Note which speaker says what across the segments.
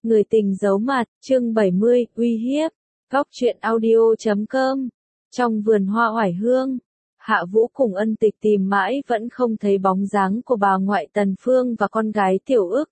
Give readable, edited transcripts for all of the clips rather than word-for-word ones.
Speaker 1: Người tình giấu mặt, chương 70, uy hiếp. Góc truyện audio.com. Trong vườn hoa oải hương, Hạ Vũ cùng Ân Tịch tìm mãi vẫn không thấy bóng dáng của bà ngoại Tần Phương và con gái Tiểu Ức.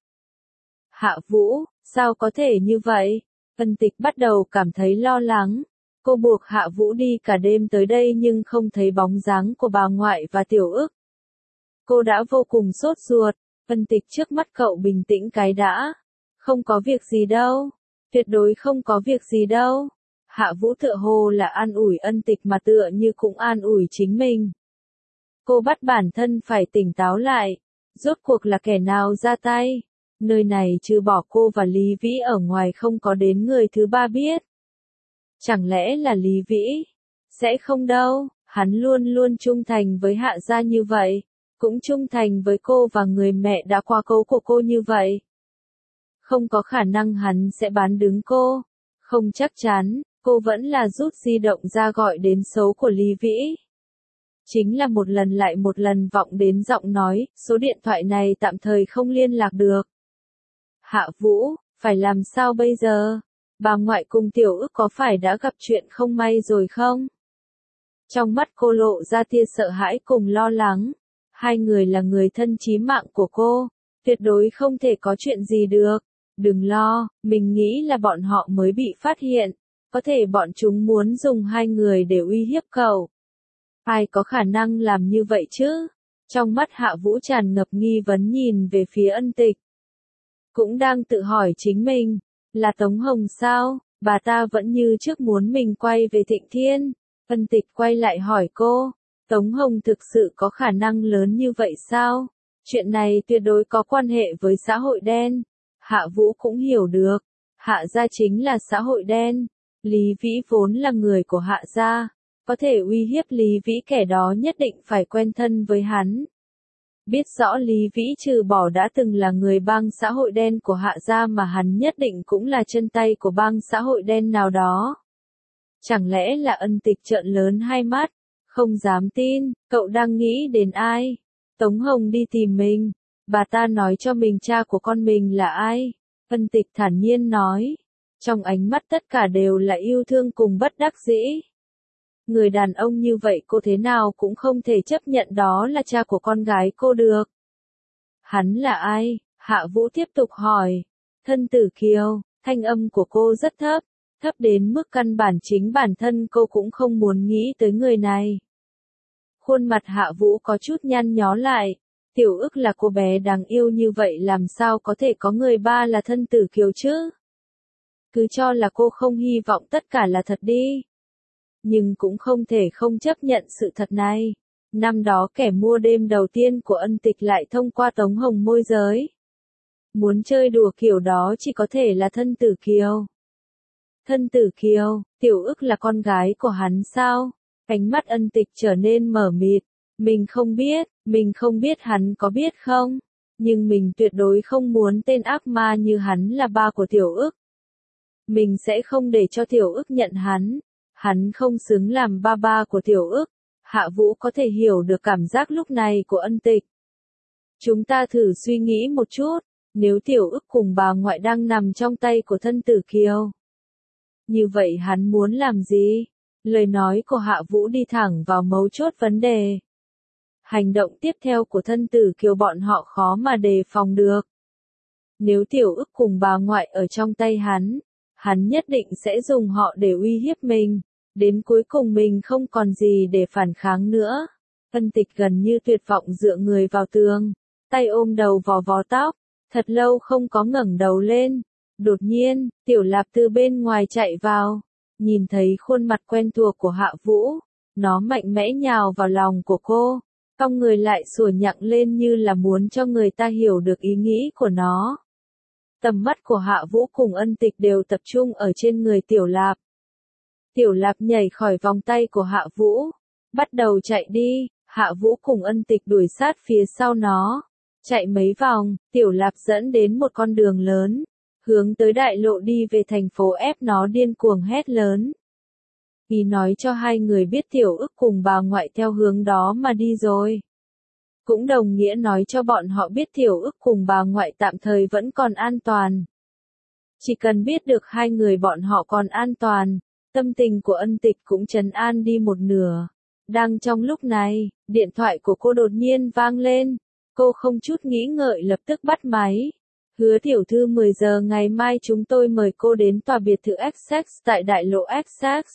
Speaker 1: Hạ Vũ, sao có thể như vậy? Ân Tịch bắt đầu cảm thấy lo lắng. Cô buộc Hạ Vũ đi cả đêm tới đây nhưng không thấy bóng dáng của bà ngoại và Tiểu Ức. Cô đã vô cùng sốt ruột. Ân Tịch, trước mắt cậu bình tĩnh cái đã. Không có việc gì đâu. Tuyệt đối không có việc gì đâu. Hạ Vũ tựa hồ là an ủi Ân Tịch mà tựa như cũng an ủi chính mình. Cô bắt bản thân phải tỉnh táo lại. Rốt cuộc là kẻ nào ra tay? Nơi này trừ bỏ cô và Lý Vĩ ở ngoài không có đến người thứ ba biết. Chẳng lẽ là Lý Vĩ? Sẽ không đâu, hắn luôn luôn trung thành với Hạ gia như vậy. Cũng trung thành với cô và người mẹ đã qua cố của cô như vậy. Không có khả năng hắn sẽ bán đứng cô. Không chắc chắn, cô vẫn là rút di động ra gọi đến số của Lý Vĩ. Chính là một lần lại một lần vọng đến giọng nói, số điện thoại này tạm thời không liên lạc được. Hạ Vũ, phải làm sao bây giờ? Bà ngoại cùng Tiểu Ức có phải đã gặp chuyện không may rồi không? Trong mắt cô lộ ra tia sợ hãi cùng lo lắng. Hai người là người thân chí mạng của cô, tuyệt đối không thể có chuyện gì được. Đừng lo, mình nghĩ là bọn họ mới bị phát hiện. Có thể bọn chúng muốn dùng hai người để uy hiếp cậu. Ai có khả năng làm như vậy chứ? Trong mắt Hạ Vũ tràn ngập nghi vấn nhìn về phía Ân Tịch. Cũng đang tự hỏi chính mình, là Tống Hồng sao? Bà ta vẫn như trước muốn mình quay về Thịnh Thiên. Ân Tịch quay lại hỏi cô, Tống Hồng thực sự có khả năng lớn như vậy sao? Chuyện này tuyệt đối có quan hệ với xã hội đen. Hạ Vũ cũng hiểu được, Hạ gia chính là xã hội đen. Lý Vĩ vốn là người của Hạ gia, có thể uy hiếp Lý Vĩ kẻ đó nhất định phải quen thân với hắn. Biết rõ Lý Vĩ trừ bỏ đã từng là người bang xã hội đen của Hạ gia mà hắn nhất định cũng là chân tay của bang xã hội đen nào đó. Chẳng lẽ là Ân Tịch trợn lớn hai mắt, không dám tin, cậu đang nghĩ đến ai? Tống Hồng đi tìm mình, bà ta nói cho mình cha của con mình là ai? Ân Tịch thản nhiên nói, trong ánh mắt tất cả đều là yêu thương cùng bất đắc dĩ. Người đàn ông như vậy cô thế nào cũng không thể chấp nhận đó là cha của con gái cô được. Hắn là ai? Hạ Vũ tiếp tục hỏi. Thân Tử Kiều, thanh âm của cô rất thấp, thấp đến mức căn bản chính bản thân cô cũng không muốn nghĩ tới người này. Khuôn mặt Hạ Vũ có chút nhăn nhó lại. Tiểu Ức là cô bé đáng yêu như vậy làm sao có thể có người ba là Thân Tử Kiều chứ? Cứ cho là cô không hy vọng tất cả là thật đi. Nhưng cũng không thể không chấp nhận sự thật này. Năm đó kẻ mua đêm đầu tiên của Ân Tịch lại thông qua Tống Hồng môi giới. Muốn chơi đùa kiểu đó chỉ có thể là Thân Tử Kiều. Thân Tử Kiều, Tiểu Ức là con gái của hắn sao? Ánh mắt Ân Tịch trở nên mờ mịt. Mình không biết hắn có biết không? Nhưng mình tuyệt đối không muốn tên ác ma như hắn là ba của Tiểu Ức. Mình sẽ không để cho Tiểu Ức nhận hắn. Hắn không xứng làm ba của Tiểu Ức. Hạ Vũ có thể hiểu được cảm giác lúc này của Ân Tịch. Chúng ta thử suy nghĩ một chút, nếu Tiểu Ức cùng bà ngoại đang nằm trong tay của Thân Tử Kiều. Như vậy hắn muốn làm gì? Lời nói của Hạ Vũ đi thẳng vào mấu chốt vấn đề. Hành động tiếp theo của Thân Tử Kiều bọn họ khó mà đề phòng được. Nếu Tiểu Ức cùng bà ngoại ở trong tay hắn nhất định sẽ dùng họ để uy hiếp mình. Đến cuối cùng mình không còn gì để phản kháng nữa. Ân Tịch gần như tuyệt vọng dựa người vào tường, tay ôm đầu vò vò tóc, thật lâu không có ngẩng đầu lên. Đột nhiên, Tiểu Lạp từ bên ngoài chạy vào, nhìn thấy khuôn mặt quen thuộc của Hạ Vũ, nó mạnh mẽ nhào vào lòng của cô, cong người lại sủa nhặng lên như là muốn cho người ta hiểu được ý nghĩ của nó. Tầm mắt của Hạ Vũ cùng Ân Tịch đều tập trung ở trên người Tiểu Lạp. Tiểu Lạp nhảy khỏi vòng tay của Hạ Vũ, bắt đầu chạy đi. Hạ Vũ cùng Ân Tịch đuổi sát phía sau nó. Chạy mấy vòng, Tiểu Lạp dẫn đến một con đường lớn, hướng tới đại lộ đi về thành phố ép nó điên cuồng hét lớn. Ý nói cho hai người biết Tiểu Ức cùng bà ngoại theo hướng đó mà đi rồi. Cũng đồng nghĩa nói cho bọn họ biết Tiểu Ức cùng bà ngoại tạm thời vẫn còn an toàn. Chỉ cần biết được hai người bọn họ còn an toàn, tâm tình của Ân Tịch cũng trấn an đi một nửa. Đang trong lúc này, điện thoại của cô đột nhiên vang lên. Cô không chút nghĩ ngợi lập tức bắt máy. Hứa tiểu thư 10 giờ ngày mai chúng tôi mời cô đến tòa biệt thự Essex tại đại lộ Essex.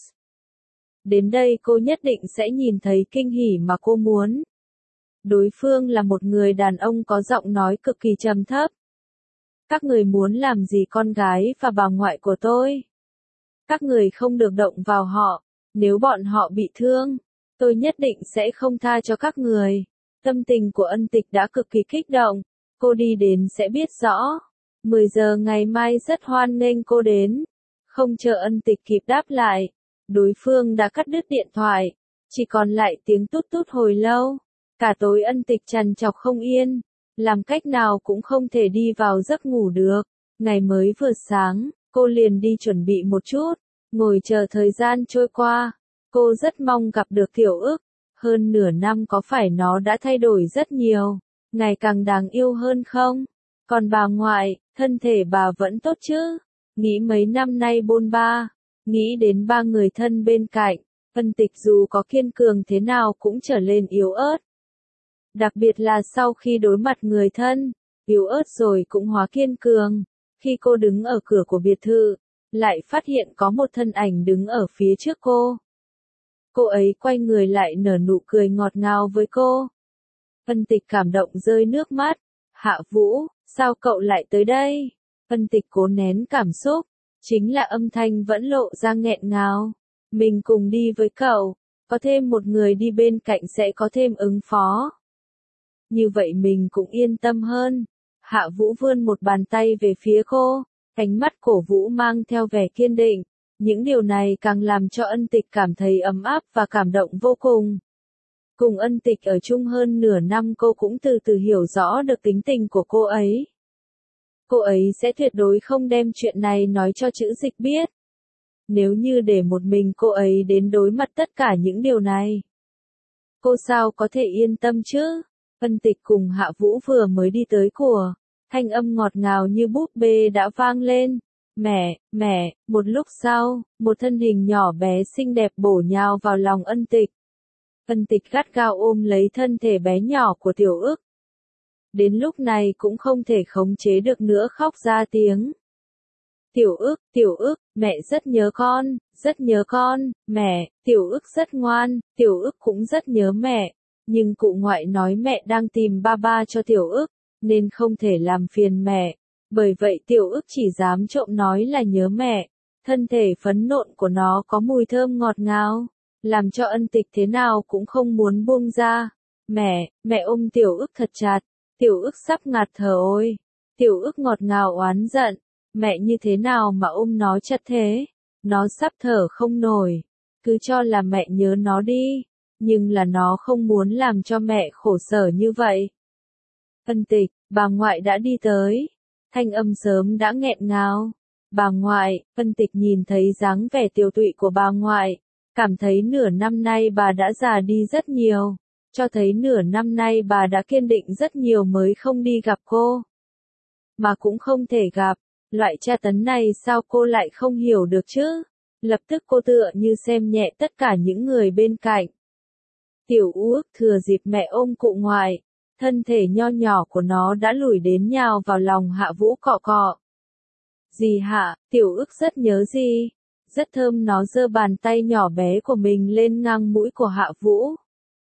Speaker 1: Đến đây cô nhất định sẽ nhìn thấy kinh hỉ mà cô muốn. Đối phương là một người đàn ông có giọng nói cực kỳ trầm thấp. Các người muốn làm gì con gái và bà ngoại của tôi? Các người không được động vào họ, nếu bọn họ bị thương, tôi nhất định sẽ không tha cho các người. Tâm tình của Ân Tịch đã cực kỳ kích động, cô đi đến sẽ biết rõ. 10 giờ ngày mai rất hoan nghênh cô đến. Không chờ Ân Tịch kịp đáp lại, đối phương đã cắt đứt điện thoại, chỉ còn lại tiếng tút tút hồi lâu. Cả tối Ân Tịch trằn trọc không yên, làm cách nào cũng không thể đi vào giấc ngủ được. Ngày mới vừa sáng, cô liền đi chuẩn bị một chút, ngồi chờ thời gian trôi qua. Cô rất mong gặp được Tiểu Ức. Hơn nửa năm có phải nó đã thay đổi rất nhiều, ngày càng đáng yêu hơn không? Còn bà ngoại, thân thể bà vẫn tốt chứ? Nghĩ mấy năm nay bôn ba, nghĩ đến ba người thân bên cạnh, Ân Tịch dù có kiên cường thế nào cũng trở lên yếu ớt. Đặc biệt là sau khi đối mặt người thân, yếu ớt rồi cũng hóa kiên cường. Khi cô đứng ở cửa của biệt thự, lại phát hiện có một thân ảnh đứng ở phía trước cô. Cô ấy quay người lại nở nụ cười ngọt ngào với cô. Ân Tịch cảm động rơi nước mắt. Hạ Vũ, sao cậu lại tới đây? Ân Tịch cố nén cảm xúc, chính là âm thanh vẫn lộ ra nghẹn ngào. Mình cùng đi với cậu, có thêm một người đi bên cạnh sẽ có thêm ứng phó. Như vậy mình cũng yên tâm hơn. Hạ Vũ vươn một bàn tay về phía cô, ánh mắt cổ vũ mang theo vẻ kiên định. Những điều này càng làm cho Ân Tịch cảm thấy ấm áp và cảm động vô cùng. Cùng Ân Tịch ở chung hơn nửa năm cô cũng từ từ hiểu rõ được tính tình của cô ấy. Cô ấy sẽ tuyệt đối không đem chuyện này nói cho Chữ Dịch biết. Nếu như để một mình cô ấy đến đối mặt tất cả những điều này, cô sao có thể yên tâm chứ? Ân Tịch cùng Hạ Vũ vừa mới đi tới cửa, thanh âm ngọt ngào như búp bê đã vang lên. Mẹ, một lúc sau, một thân hình nhỏ bé xinh đẹp bổ nhào vào lòng Ân Tịch. Ân Tịch gắt gao ôm lấy thân thể bé nhỏ của Tiểu Ức. Đến lúc này cũng không thể khống chế được nữa khóc ra tiếng. Tiểu Ức, mẹ rất nhớ con, mẹ, Tiểu Ức rất ngoan, Tiểu Ức cũng rất nhớ mẹ. Nhưng cụ ngoại nói mẹ đang tìm ba ba cho Tiểu Ức, nên không thể làm phiền mẹ. Bởi vậy Tiểu Ức chỉ dám trộm nói là nhớ mẹ. Thân thể phấn nộn của nó có mùi thơm ngọt ngào, làm cho Ân Tịch thế nào cũng không muốn buông ra. Mẹ ôm Tiểu Ức thật chặt, Tiểu Ức sắp ngạt thở ôi. Tiểu Ức ngọt ngào oán giận, mẹ như thế nào mà ôm nó chặt thế? Nó sắp thở không nổi, cứ cho là mẹ nhớ nó đi, nhưng là nó không muốn làm cho mẹ khổ sở như vậy. Ân Tịch, bà ngoại đã đi tới. Thanh âm sớm đã nghẹn ngào. Bà ngoại, Ân Tịch nhìn thấy dáng vẻ tiều tụy của bà ngoại, cảm thấy nửa năm nay bà đã già đi rất nhiều, cho thấy nửa năm nay bà đã kiên định rất nhiều mới không đi gặp cô. Mà cũng không thể gặp, loại tra tấn này sao cô lại không hiểu được chứ? Lập tức cô tựa như xem nhẹ tất cả những người bên cạnh. Tiểu Ức thừa dịp mẹ ôm cụ ngoại, thân thể nho nhỏ của nó đã lủi đến nhào vào lòng Hạ Vũ cọ cọ. Dì Hạ, Tiểu Ức rất nhớ dì. Rất thơm, nó giơ bàn tay nhỏ bé của mình lên ngang mũi của Hạ Vũ,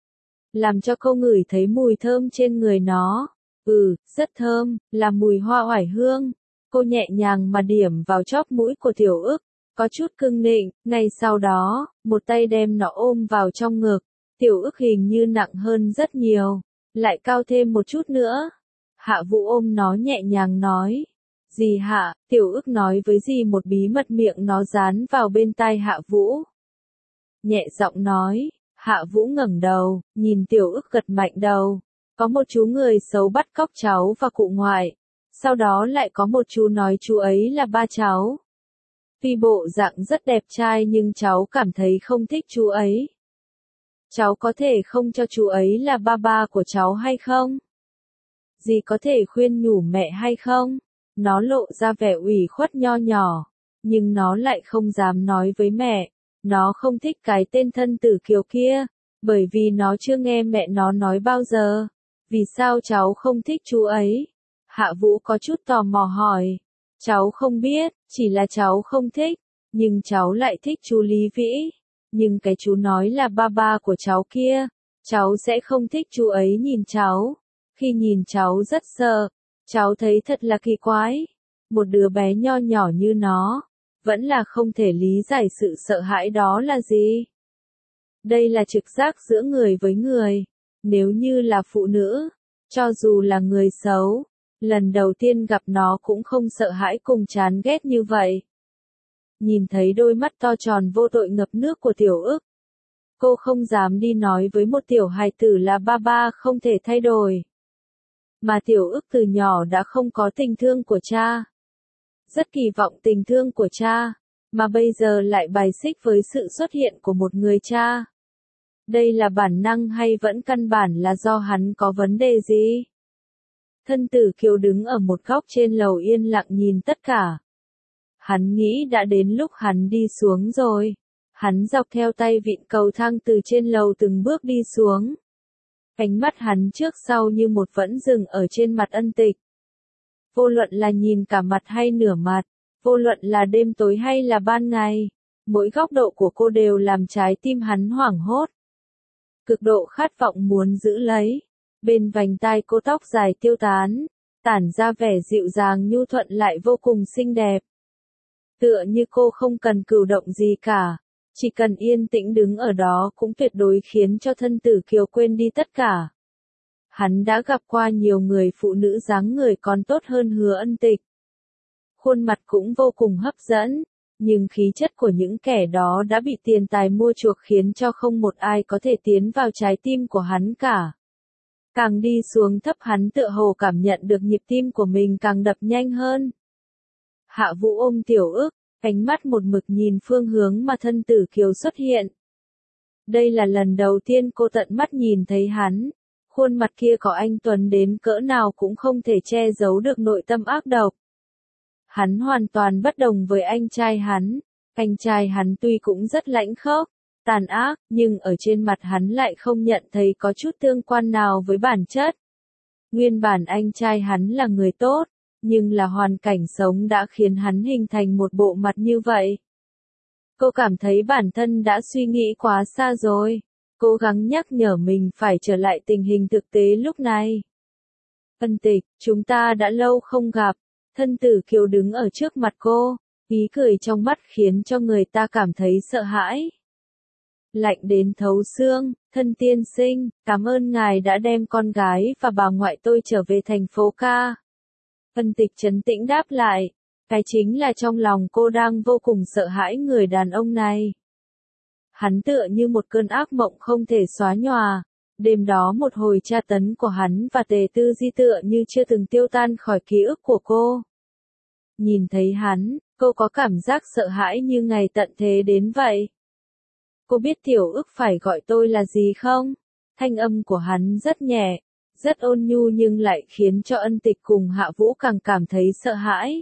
Speaker 1: làm cho cô ngửi thấy mùi thơm trên người nó. Rất thơm, là mùi hoa oải hương. Cô nhẹ nhàng mà điểm vào chóp mũi của Tiểu Ức, có chút cưng nịnh. Ngay sau đó, một tay đem nó ôm vào trong ngực. Tiểu Ức hình như nặng hơn rất nhiều, lại cao thêm một chút nữa. Hạ Vũ ôm nó nhẹ nhàng nói. Dì Hạ, Tiểu Ức nói với dì một bí mật, miệng nó dán vào bên tai Hạ Vũ. Nhẹ giọng nói. Hạ Vũ ngẩng đầu, nhìn Tiểu Ức gật mạnh đầu. Có một chú người xấu bắt cóc cháu và cụ ngoại. Sau đó lại có một chú nói chú ấy là ba cháu. Tuy bộ dạng rất đẹp trai nhưng cháu cảm thấy không thích chú ấy. Cháu có thể không cho chú ấy là ba ba của cháu hay không? Dì có thể khuyên nhủ mẹ hay không? Nó lộ ra vẻ ủy khuất nho nhỏ, nhưng nó lại không dám nói với mẹ. Nó không thích cái tên Thân Tử Kiều kia, bởi vì nó chưa nghe mẹ nó nói bao giờ. Vì sao cháu không thích chú ấy? Hạ Vũ có chút tò mò hỏi. Cháu không biết, chỉ là cháu không thích, nhưng cháu lại thích chú Lý Vĩ. Nhưng cái chú nói là ba ba của cháu kia, cháu sẽ không thích chú ấy nhìn cháu. Khi nhìn cháu rất sợ, cháu thấy thật là kỳ quái. Một đứa bé nho nhỏ như nó, vẫn là không thể lý giải sự sợ hãi đó là gì. Đây là trực giác giữa người với người. Nếu như là phụ nữ, cho dù là người xấu, lần đầu tiên gặp nó cũng không sợ hãi cùng chán ghét như vậy. Nhìn thấy đôi mắt to tròn vô tội ngập nước của Tiểu Ức, cô không dám đi nói với một tiểu hài tử là ba ba không thể thay đổi. Mà Tiểu Ức từ nhỏ đã không có tình thương của cha. Rất kỳ vọng tình thương của cha, mà bây giờ lại bài xích với sự xuất hiện của một người cha. Đây là bản năng hay vẫn căn bản là do hắn có vấn đề gì? Thân Tử Kiều đứng ở một góc trên lầu yên lặng nhìn tất cả. Hắn nghĩ đã đến lúc hắn đi xuống rồi. Hắn dọc theo tay vịn cầu thang từ trên lầu từng bước đi xuống. Ánh mắt hắn trước sau như một vẫn dừng ở trên mặt Ân Tịch. Vô luận là nhìn cả mặt hay nửa mặt, vô luận là đêm tối hay là ban ngày, mỗi góc độ của cô đều làm trái tim hắn hoảng hốt. Cực độ khát vọng muốn giữ lấy. Bên vành tai cô tóc dài tiêu tán, tản ra vẻ dịu dàng nhu thuận lại vô cùng xinh đẹp. Tựa như cô không cần cử động gì cả, chỉ cần yên tĩnh đứng ở đó cũng tuyệt đối khiến cho Thân Tử Kiều quên đi tất cả. Hắn đã gặp qua nhiều người phụ nữ dáng người còn tốt hơn Hứa Ân Tịch. Khuôn mặt cũng vô cùng hấp dẫn, nhưng khí chất của những kẻ đó đã bị tiền tài mua chuộc khiến cho không một ai có thể tiến vào trái tim của hắn cả. Càng đi xuống thấp hắn tựa hồ cảm nhận được nhịp tim của mình càng đập nhanh hơn. Hạ Vũ ôm Tiểu Ức, ánh mắt một mực nhìn phương hướng mà Thân Tử Kiều xuất hiện. Đây là lần đầu tiên cô tận mắt nhìn thấy hắn. Khuôn mặt kia có anh tuấn đến cỡ nào cũng không thể che giấu được nội tâm ác độc. Hắn hoàn toàn bất đồng với anh trai hắn. Anh trai hắn tuy cũng rất lãnh khốc, tàn ác, nhưng ở trên mặt hắn lại không nhận thấy có chút tương quan nào với bản chất. Nguyên bản anh trai hắn là người tốt, nhưng là hoàn cảnh sống đã khiến hắn hình thành một bộ mặt như vậy. Cô cảm thấy bản thân đã suy nghĩ quá xa rồi. Cố gắng nhắc nhở mình phải trở lại tình hình thực tế lúc này. Ân Tịch, chúng ta đã lâu không gặp. Thân Tử Kiều đứng ở trước mặt cô, ý cười trong mắt khiến cho người ta cảm thấy sợ hãi. Lạnh đến thấu xương, Thân tiên sinh, cảm ơn ngài đã đem con gái và bà ngoại tôi trở về thành phố ca. Ân Tịch trấn tĩnh đáp lại, cái chính là trong lòng cô đang vô cùng sợ hãi người đàn ông này. Hắn tựa như một cơn ác mộng không thể xóa nhòa. Đêm đó một hồi tra tấn của hắn và Tề Tư Di tựa như chưa từng tiêu tan khỏi ký ức của cô. Nhìn thấy hắn, cô có cảm giác sợ hãi như ngày tận thế đến vậy. Cô biết Tiểu Ức phải gọi tôi là gì không? Thanh âm của hắn rất nhẹ, rất ôn nhu nhưng lại khiến cho Ân Tịch cùng Hạ Vũ càng cảm thấy sợ hãi.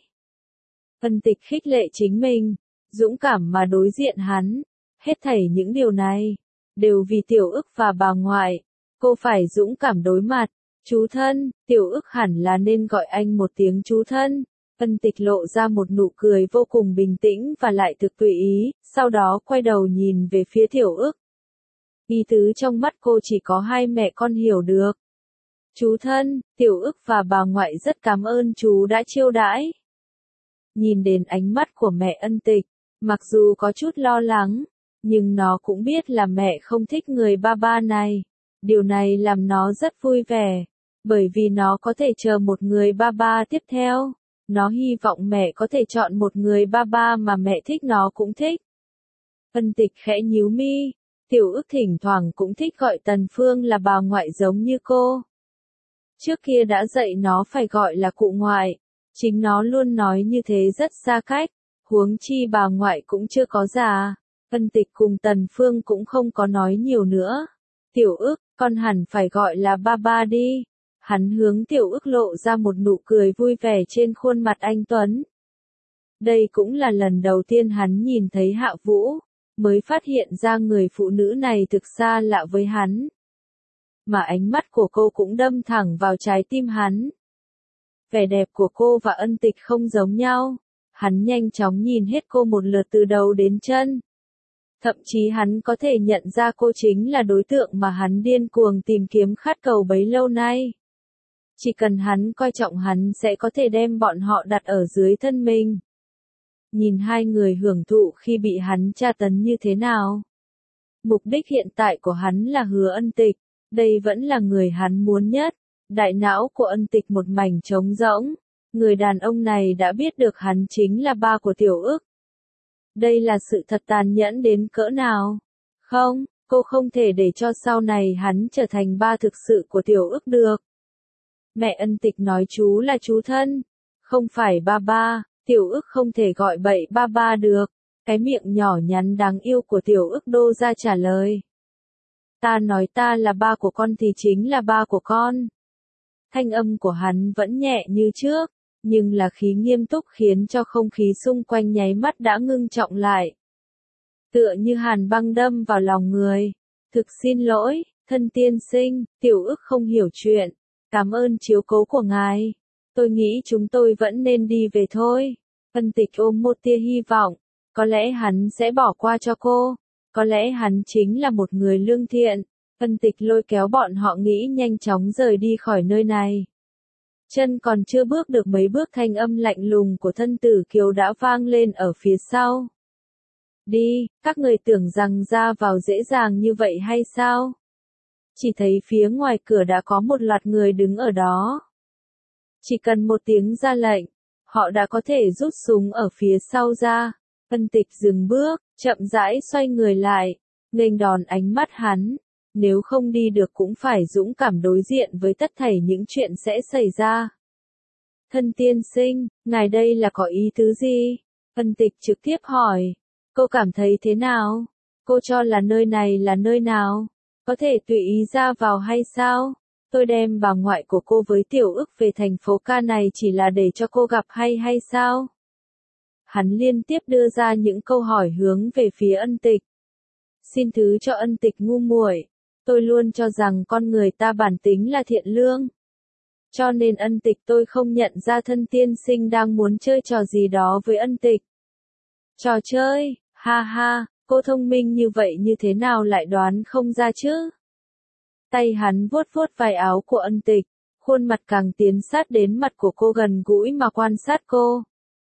Speaker 1: Ân Tịch khích lệ chính mình, dũng cảm mà đối diện hắn. Hết thảy những điều này, đều vì Tiểu Ức và bà ngoại. Cô phải dũng cảm đối mặt. Chú thân, Tiểu Ức hẳn là nên gọi anh một tiếng chú thân. Ân Tịch lộ ra một nụ cười vô cùng bình tĩnh và lại thực tùy ý, sau đó quay đầu nhìn về phía Tiểu Ức. Ý tứ trong mắt cô chỉ có hai mẹ con hiểu được. Chú thân, Tiểu Ức và bà ngoại rất cảm ơn chú đã chiêu đãi. Nhìn đến ánh mắt của mẹ Ân Tịch, mặc dù có chút lo lắng, nhưng nó cũng biết là mẹ không thích người ba ba này. Điều này làm nó rất vui vẻ, bởi vì nó có thể chờ một người ba ba tiếp theo. Nó hy vọng mẹ có thể chọn một người ba ba mà mẹ thích nó cũng thích. Ân Tịch khẽ nhíu mi, Tiểu Ức thỉnh thoảng cũng thích gọi Tần Phương là bà ngoại giống như cô. Trước kia đã dạy nó phải gọi là cụ ngoại, chính nó luôn nói như thế rất xa cách, huống chi bà ngoại cũng chưa có già. Ân Tịch cùng Tần Phương cũng không có nói nhiều nữa. Tiểu Ức, con hẳn phải gọi là ba ba đi. Hắn hướng Tiểu Ức lộ ra một nụ cười vui vẻ trên khuôn mặt anh tuấn. Đây cũng là lần đầu tiên hắn nhìn thấy Hạ Vũ, mới phát hiện ra người phụ nữ này thực xa lạ với hắn. Mà ánh mắt của cô cũng đâm thẳng vào trái tim hắn. Vẻ đẹp của cô và Ân Tịch không giống nhau. Hắn nhanh chóng nhìn hết cô một lượt từ đầu đến chân. Thậm chí hắn có thể nhận ra cô chính là đối tượng mà hắn điên cuồng tìm kiếm khát cầu bấy lâu nay. Chỉ cần hắn coi trọng hắn sẽ có thể đem bọn họ đặt ở dưới thân mình. Nhìn hai người hưởng thụ khi bị hắn tra tấn như thế nào. Mục đích hiện tại của hắn là Hứa Ân Tịch, đây vẫn là người hắn muốn nhất. Đại não của Ân Tịch một mảnh trống rỗng, người đàn ông này đã biết được hắn chính là ba của Tiểu Ức. Đây là sự thật tàn nhẫn đến cỡ nào? Không, cô không thể để cho sau này hắn trở thành ba thực sự của Tiểu Ức được. Mẹ Ân Tịch nói chú là chú thân, không phải ba ba, Tiểu Ức không thể gọi bậy ba ba được. Cái miệng nhỏ nhắn đáng yêu của Tiểu Ức đô ra trả lời. Ta nói ta là ba của con thì chính là ba của con. Thanh âm của hắn vẫn nhẹ như trước, nhưng là khí nghiêm túc khiến cho không khí xung quanh nháy mắt đã ngưng trọng lại. Tựa như hàn băng đâm vào lòng người. Thực xin lỗi, thân tiên sinh, Tiểu Ức không hiểu chuyện. Cảm ơn chiếu cố của ngài. Tôi nghĩ chúng tôi vẫn nên đi về thôi. Ân Tịch ôm một tia hy vọng. Có lẽ hắn sẽ bỏ qua cho cô. Có lẽ hắn chính là một người lương thiện. Ân Tịch lôi kéo bọn họ nghĩ nhanh chóng rời đi khỏi nơi này. Chân còn chưa bước được mấy bước thanh âm lạnh lùng của thân tử Kiều đã vang lên ở phía sau. Đi, các người tưởng rằng ra vào dễ dàng như vậy hay sao? Chỉ thấy phía ngoài cửa đã có một loạt người đứng ở đó. Chỉ cần một tiếng ra lệnh, họ đã có thể rút súng ở phía sau ra. Ân Tịch dừng bước, chậm rãi xoay người lại, nghênh đón ánh mắt hắn. Nếu không đi được cũng phải dũng cảm đối diện với tất thảy những chuyện sẽ xảy ra. Thân tiên sinh, ngài đây là có ý tứ gì? Ân Tịch trực tiếp hỏi. Cô cảm thấy thế nào? Cô cho là nơi này là nơi nào? Có thể tùy ý ra vào hay sao? Tôi đem bà ngoại của cô với Tiểu Ức về thành phố ca này chỉ là để cho cô gặp hay sao? Hắn liên tiếp đưa ra những câu hỏi hướng về phía Ân Tịch. Xin thứ cho Ân Tịch ngu muội. Tôi luôn cho rằng con người ta bản tính là thiện lương. Cho nên Ân Tịch tôi không nhận ra thân tiên sinh đang muốn chơi trò gì đó với Ân Tịch. Trò chơi, ha ha, cô thông minh như vậy như thế nào lại đoán không ra chứ? Tay hắn vuốt vuốt vai áo của Ân Tịch, khuôn mặt càng tiến sát đến mặt của cô gần gũi mà quan sát cô.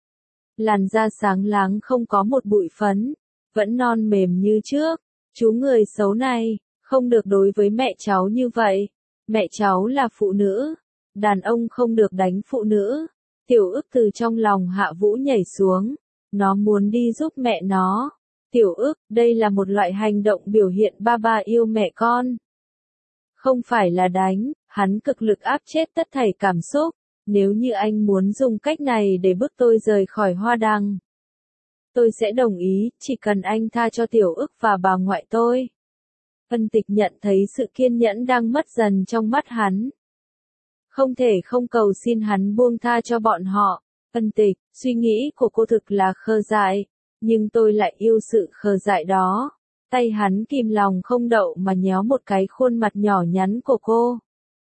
Speaker 1: Làn da sáng láng không có một bụi phấn, vẫn non mềm như trước. Chú người xấu này, không được đối với mẹ cháu như vậy. Mẹ cháu là phụ nữ, đàn ông không được đánh phụ nữ. Tiểu Ức từ trong lòng Hạ Vũ nhảy xuống, nó muốn đi giúp mẹ nó. Tiểu Ức, đây là một loại hành động biểu hiện ba ba yêu mẹ con. Không phải là đánh, hắn cực lực áp chết tất thảy cảm xúc. Nếu như anh muốn dùng cách này để bức tôi rời khỏi Hoa Đăng, tôi sẽ đồng ý, chỉ cần anh tha cho Tiểu Ức và bà ngoại tôi. Ân Tịch nhận thấy sự kiên nhẫn đang mất dần trong mắt hắn. Không thể không cầu xin hắn buông tha cho bọn họ. Ân Tịch, suy nghĩ của cô thực là khờ dại, nhưng tôi lại yêu sự khờ dại đó. Tay hắn kìm lòng không đậu mà nhéo một cái khuôn mặt nhỏ nhắn của cô.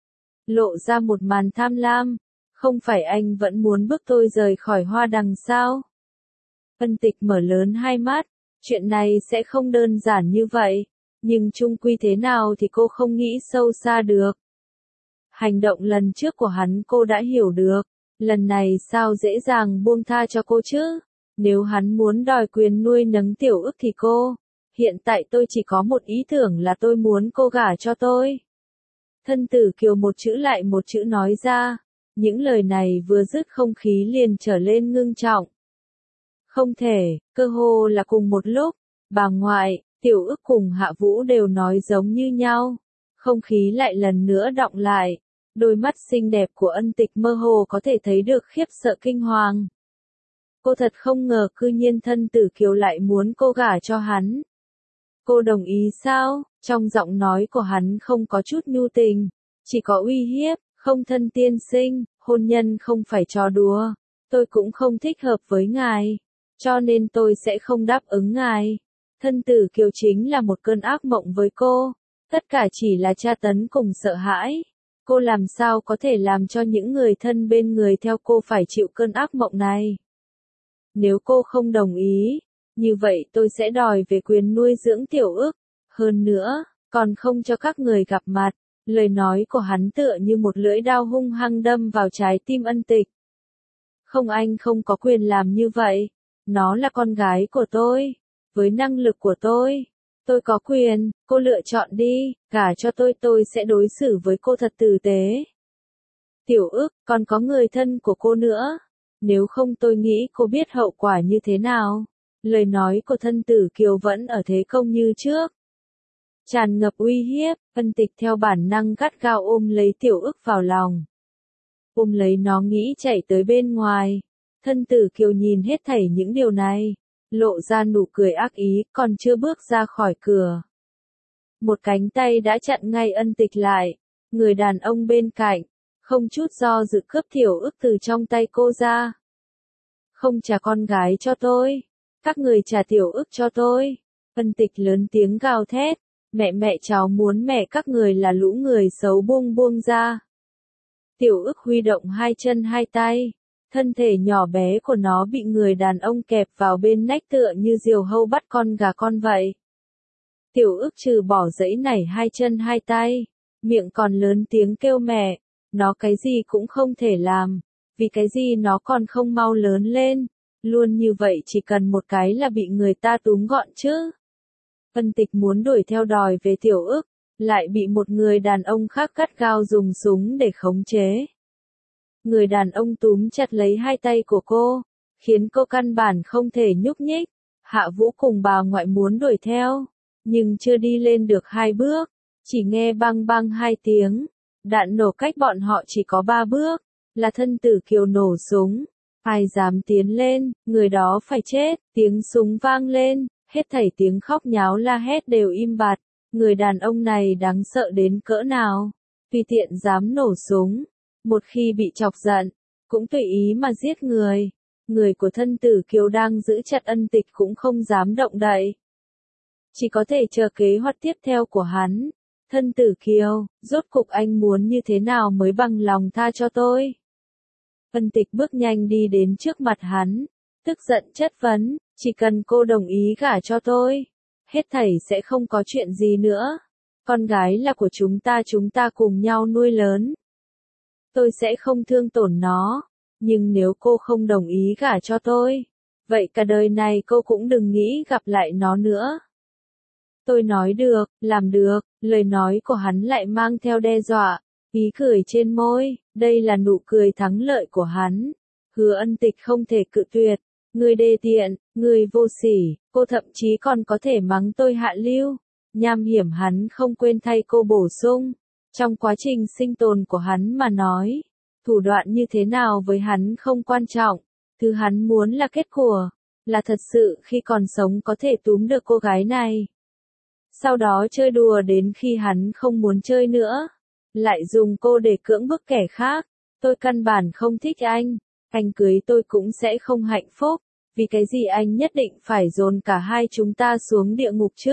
Speaker 1: Lộ ra một màn tham lam. Không phải anh vẫn muốn bức tôi rời khỏi Hoa Đăng sao? Ân Tịch mở lớn hai mắt. Chuyện này sẽ không đơn giản như vậy. Nhưng chung quy thế nào thì cô không nghĩ sâu xa được. Hành động lần trước của hắn cô đã hiểu được. Lần này sao dễ dàng buông tha cho cô chứ? Nếu hắn muốn đòi quyền nuôi nấng Tiểu Ức thì cô. Hiện tại tôi chỉ có một ý tưởng là tôi muốn cô gả cho tôi. Thân tử Kiều một chữ lại một chữ nói ra. Những lời này vừa dứt không khí liền trở lên ngưng trọng. Không thể, cơ hồ là cùng một lúc. Bà ngoại, Tiểu Ức cùng Hạ Vũ đều nói giống như nhau. Không khí lại lần nữa đọng lại. Đôi mắt xinh đẹp của Ân Tịch mơ hồ có thể thấy được khiếp sợ kinh hoàng. Cô thật không ngờ cư nhiên thân tử Kiều lại muốn cô gả cho hắn. Cô đồng ý sao? Trong giọng nói của hắn không có chút nhu tình, chỉ có uy hiếp. Không thân tiên sinh, hôn nhân không phải trò đùa. Tôi cũng không thích hợp với ngài. Cho nên tôi sẽ không đáp ứng ngài. Thân tử Kiều chính là một cơn ác mộng với cô. Tất cả chỉ là tra tấn cùng sợ hãi. Cô làm sao có thể làm cho những người thân bên người theo cô phải chịu cơn ác mộng này? Nếu cô không đồng ý, như vậy tôi sẽ đòi về quyền nuôi dưỡng Tiểu Ức. Hơn nữa, còn không cho các người gặp mặt. Lời nói của hắn tựa như một lưỡi dao hung hăng đâm vào trái tim Ân Tịch. Không, anh không có quyền làm như vậy. Nó là con gái của tôi. Với năng lực của tôi có quyền, cô lựa chọn đi, gả cho tôi sẽ đối xử với cô thật tử tế. Tiểu Ức, còn có người thân của cô nữa. Nếu không tôi nghĩ cô biết hậu quả như thế nào. Lời nói của thân tử Kiều vẫn ở thế công như trước. Tràn ngập uy hiếp, Ân Tịch theo bản năng gắt gao ôm lấy Tiểu Ức vào lòng. Ôm lấy nó nghĩ chạy tới bên ngoài. Thân tử Kiều nhìn hết thảy những điều này. Lộ ra nụ cười ác ý, còn chưa bước ra khỏi cửa. Một cánh tay đã chặn ngay Ân Tịch lại. Người đàn ông bên cạnh, không chút do dự cướp Tiểu Ức từ trong tay cô ra. Không trả con gái cho tôi. Các người trả Tiểu Ức cho tôi. Ân Tịch lớn tiếng gào thét. Mẹ cháu muốn mẹ các người là lũ người xấu, buông ra. Tiểu Ức huy động hai chân hai tay. Thân thể nhỏ bé của nó bị người đàn ông kẹp vào bên nách tựa như diều hâu bắt con gà con vậy. Tiểu Ức trừ bỏ dãy nảy hai chân hai tay, miệng còn lớn tiếng kêu mẹ. Nó cái gì cũng không thể làm. Vì cái gì nó còn không mau lớn lên. Luôn như vậy chỉ cần một cái là bị người ta túm gọn chứ. Ân Tịch muốn đuổi theo đòi về Tiểu Ức, lại bị một người đàn ông khác gắt gao dùng súng để khống chế. Người đàn ông túm chặt lấy hai tay của cô, khiến cô căn bản không thể nhúc nhích. Hạ Vũ cùng bà ngoại muốn đuổi theo, nhưng chưa đi lên được 2 bước, chỉ nghe bang bang 2 tiếng, đạn nổ cách bọn họ chỉ có 3 bước, là thân tử Kiều nổ súng. Ai dám tiến lên, người đó phải chết. Tiếng súng vang lên, hết thảy tiếng khóc nháo la hét đều im bặt. Người đàn ông này đáng sợ đến cỡ nào, tùy tiện dám nổ súng. Một khi bị chọc giận, cũng tùy ý mà giết người. Người của thân tử Kiều đang giữ chặt Ân Tịch cũng không dám động đậy. Chỉ có thể chờ kế hoạch tiếp theo của hắn. Thân tử Kiều, rốt cục anh muốn như thế nào mới bằng lòng tha cho tôi? Ân Tịch bước nhanh đi đến trước mặt hắn, tức giận chất vấn, chỉ cần cô đồng ý gả cho tôi, hết thảy sẽ không có chuyện gì nữa. Con gái là của chúng ta cùng nhau nuôi lớn. Tôi sẽ không thương tổn nó, nhưng nếu cô không đồng ý gả cho tôi, vậy cả đời này cô cũng đừng nghĩ gặp lại nó nữa. Tôi nói được, làm được, lời nói của hắn lại mang theo đe dọa, ý cười trên môi, đây là nụ cười thắng lợi của hắn. Hứa Ân Tịch không thể cự tuyệt, người đê tiện, người vô sỉ, cô thậm chí còn có thể mắng tôi hạ lưu. Nham hiểm hắn không quên thay cô bổ sung, trong quá trình sinh tồn của hắn mà nói, thủ đoạn như thế nào với hắn không quan trọng, thứ hắn muốn là kết quả, là thật sự khi còn sống có thể túm được cô gái này. Sau đó chơi đùa đến khi hắn không muốn chơi nữa, lại dùng cô để cưỡng bức kẻ khác. Tôi căn bản không thích anh cưới tôi cũng sẽ không hạnh phúc, vì cái gì anh nhất định phải dồn cả hai chúng ta xuống địa ngục chứ?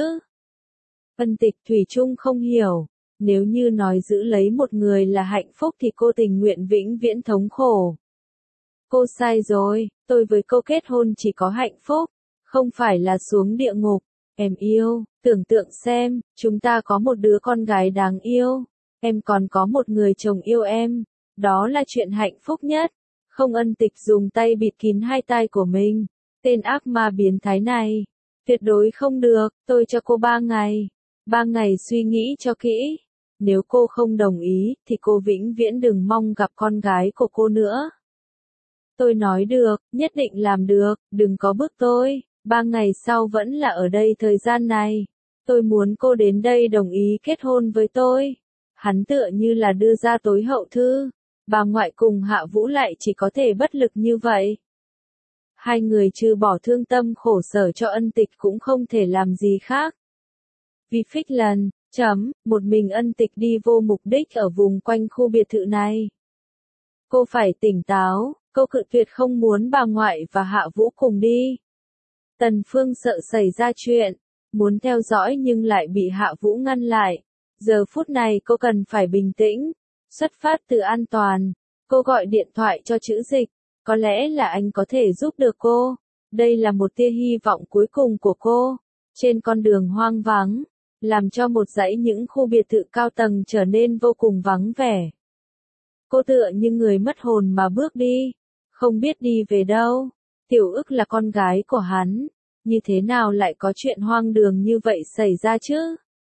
Speaker 1: Ân Tịch thủy chung không hiểu, nếu như nói giữ lấy một người là hạnh phúc thì cô tình nguyện vĩnh viễn thống khổ. Cô sai rồi, tôi với cô kết hôn chỉ có hạnh phúc, không phải là xuống địa ngục. Em yêu, tưởng tượng xem, chúng ta có một đứa con gái đáng yêu, em còn có một người chồng yêu em, đó là chuyện hạnh phúc nhất. Không. Ân Tịch dùng tay bịt kín hai tai của mình, tên ác ma biến thái này, tuyệt đối không được, tôi cho cô 3 ngày, 3 ngày suy nghĩ cho kỹ, nếu cô không đồng ý, thì cô vĩnh viễn đừng mong gặp con gái của cô nữa. Tôi nói được, nhất định làm được, đừng có bức tôi. 3 ngày sau vẫn là ở đây thời gian này. Tôi muốn cô đến đây đồng ý kết hôn với tôi. Hắn tựa như là đưa ra tối hậu thư. Bà ngoại cùng Hạ Vũ lại chỉ có thể bất lực như vậy. Hai người trừ bỏ thương tâm khổ sở cho Ân Tịch cũng không thể làm gì khác. Vì Phích Lần, Một mình Ân Tịch đi vô mục đích ở vùng quanh khu biệt thự này. Cô phải tỉnh táo, cô cự tuyệt không muốn bà ngoại và Hạ Vũ cùng đi. Tần Phương sợ xảy ra chuyện, muốn theo dõi nhưng lại bị Hạ Vũ ngăn lại. Giờ phút này cô cần phải bình tĩnh, xuất phát từ an toàn. Cô gọi điện thoại cho Trữ Dịch, có lẽ là anh có thể giúp được cô. Đây là một tia hy vọng cuối cùng của cô. Trên con đường hoang vắng, làm cho một dãy những khu biệt thự cao tầng trở nên vô cùng vắng vẻ. Cô tựa như người mất hồn mà bước đi, không biết đi về đâu. Tiểu Ức là con gái của hắn, như thế nào lại có chuyện hoang đường như vậy xảy ra chứ?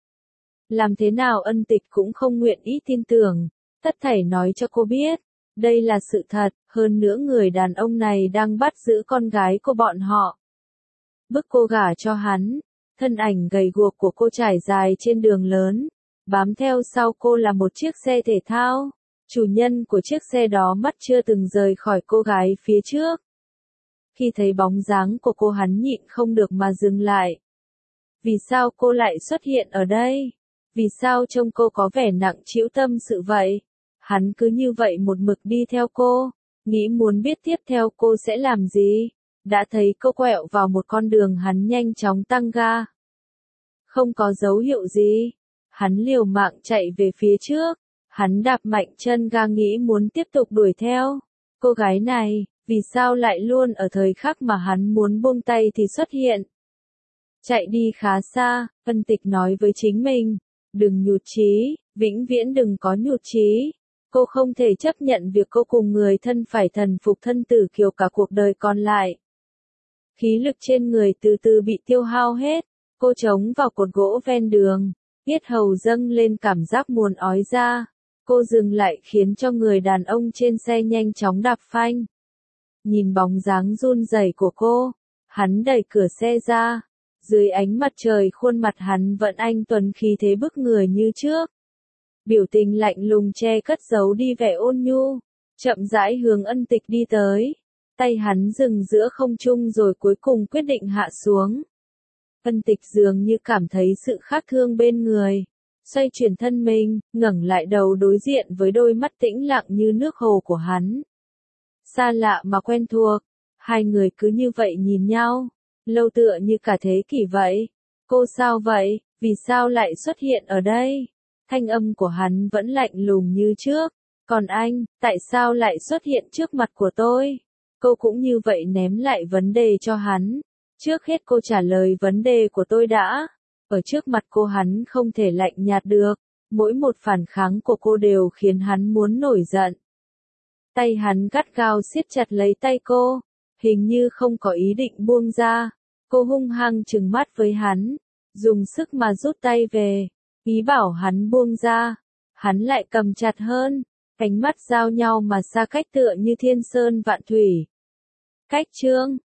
Speaker 1: Làm thế nào Ân Tịch cũng không nguyện ý tin tưởng, tất thảy nói cho cô biết, đây là sự thật, hơn nữa người đàn ông này đang bắt giữ con gái của bọn họ. Bức cô gả cho hắn, thân ảnh gầy guộc của cô trải dài trên đường lớn, bám theo sau cô là một chiếc xe thể thao. Chủ nhân của chiếc xe đó mắt chưa từng rời khỏi cô gái phía trước. Khi thấy bóng dáng của cô hắn nhịn không được mà dừng lại. Vì sao cô lại xuất hiện ở đây? Vì sao trông cô có vẻ nặng trĩu tâm sự vậy? Hắn cứ như vậy một mực đi theo cô, nghĩ muốn biết tiếp theo cô sẽ làm gì. Đã thấy cô quẹo vào một con đường hắn nhanh chóng tăng ga. Không có dấu hiệu gì. Hắn liều mạng chạy về phía trước. Hắn đạp mạnh chân ga nghĩ muốn tiếp tục đuổi theo. Cô gái này, vì sao lại luôn ở thời khắc mà hắn muốn buông tay thì xuất hiện? Chạy đi khá xa, Ân Tịch nói với chính mình, đừng nhụt chí, vĩnh viễn đừng có nhụt chí. Cô không thể chấp nhận việc cô cùng người thân phải thần phục thân tử kiều cả cuộc đời còn lại. Khí lực trên người từ từ bị tiêu hao hết, cô chống vào cột gỗ ven đường, yết hầu dâng lên cảm giác muốn ói ra. Cô dừng lại khiến cho người đàn ông trên xe nhanh chóng đạp phanh. Nhìn bóng dáng run rẩy của cô, hắn đẩy cửa xe ra. Dưới ánh mặt trời khuôn mặt hắn vẫn anh tuấn khí thế bức người như trước. Biểu tình lạnh lùng che cất giấu đi vẻ ôn nhu, chậm rãi hướng Ân Tịch đi tới. Tay hắn dừng giữa không trung rồi cuối cùng quyết định hạ xuống. Ân Tịch dường như cảm thấy sự khác thương bên người. Xoay chuyển thân mình, ngẩng lại đầu đối diện với đôi mắt tĩnh lặng như nước hồ của hắn. Xa lạ mà quen thuộc, hai người cứ như vậy nhìn nhau, lâu tựa như cả thế kỷ vậy. Cô sao vậy, vì sao lại xuất hiện ở đây? Thanh âm của hắn vẫn lạnh lùng như trước. Còn anh, tại sao lại xuất hiện trước mặt của tôi? Cô cũng như vậy ném lại vấn đề cho hắn. Trước hết cô trả lời vấn đề của tôi đã. Ở trước mặt cô hắn không thể lạnh nhạt được, mỗi một phản kháng của cô đều khiến hắn muốn nổi giận. Tay hắn gắt gao siết chặt lấy tay cô, hình như không có ý định buông ra. Cô hung hăng trừng mắt với hắn, dùng sức mà rút tay về, ý bảo hắn buông ra. Hắn lại cầm chặt hơn, ánh mắt giao nhau mà xa cách tựa như thiên sơn vạn thủy. Cách chương